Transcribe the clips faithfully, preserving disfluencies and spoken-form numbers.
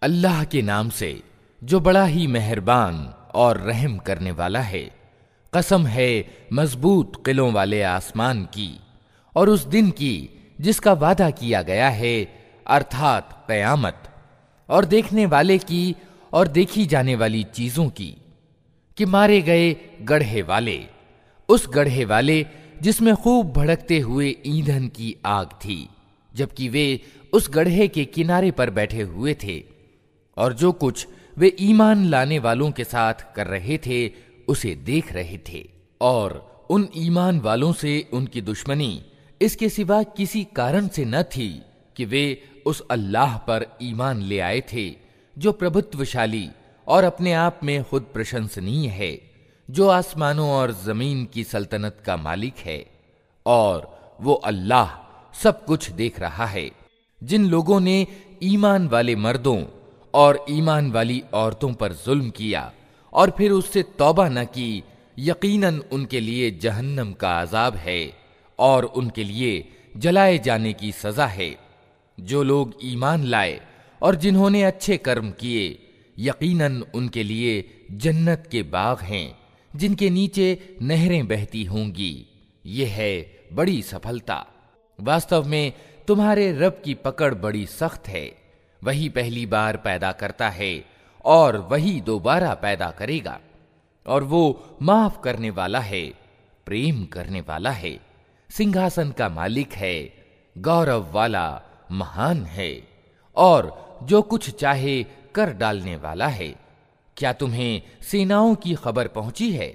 अल्लाह के नाम से जो बड़ा ही मेहरबान और रहम करने वाला है। कसम है मजबूत किलों वाले आसमान की और उस दिन की जिसका वादा किया गया है, अर्थात क़यामत, और देखने वाले की और देखी जाने वाली चीजों की, कि मारे गए गढ़े वाले, उस गढ़े वाले जिसमें खूब भड़कते हुए ईंधन की आग थी, जबकि वे उस गढ़े के किनारे पर बैठे हुए थे, और जो कुछ वे ईमान लाने वालों के साथ कर रहे थे उसे देख रहे थे। और उन ईमान वालों से उनकी दुश्मनी इसके सिवा किसी कारण से न थी कि वे उस अल्लाह पर ईमान ले आए थे जो प्रभुत्वशाली और अपने आप में खुद प्रशंसनीय है, जो आसमानों और जमीन की सल्तनत का मालिक है, और वो अल्लाह सब कुछ देख रहा है। जिन लोगों ने ईमान वाले मर्दों और ईमान वाली औरतों पर जुल्म किया और फिर उससे तौबा न की, यकीनन उनके लिए जहन्नम का अजाब है और उनके लिए जलाए जाने की सजा है। जो लोग ईमान लाए और जिन्होंने अच्छे कर्म किए, यकीनन उनके लिए जन्नत के बाग हैं जिनके नीचे नहरें बहती होंगी। ये है बड़ी सफलता। वास्तव में तुम्हारे रब की पकड़ बड़ी सख्त है। वही पहली बार पैदा करता है और वही दोबारा पैदा करेगा, और वो माफ करने वाला है, प्रेम करने वाला है, सिंहासन का मालिक है, गौरव वाला, महान है, और जो कुछ चाहे कर डालने वाला है। क्या तुम्हें सेनाओं की खबर पहुंची है,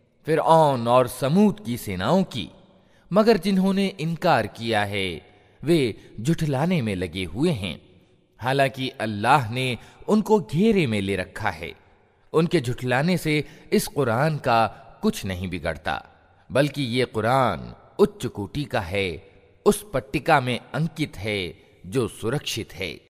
फिरऔन और समूद की सेनाओं की? मगर जिन्होंने इनकार किया है वे जुठलाने में लगे हुए हैं, हालांकि अल्लाह ने उनको घेरे में ले रखा है। उनके झुठलाने से इस कुरान का कुछ नहीं बिगड़ता, बल्कि ये कुरान उच्च कोटि का है, उस पट्टिका में अंकित है जो सुरक्षित है।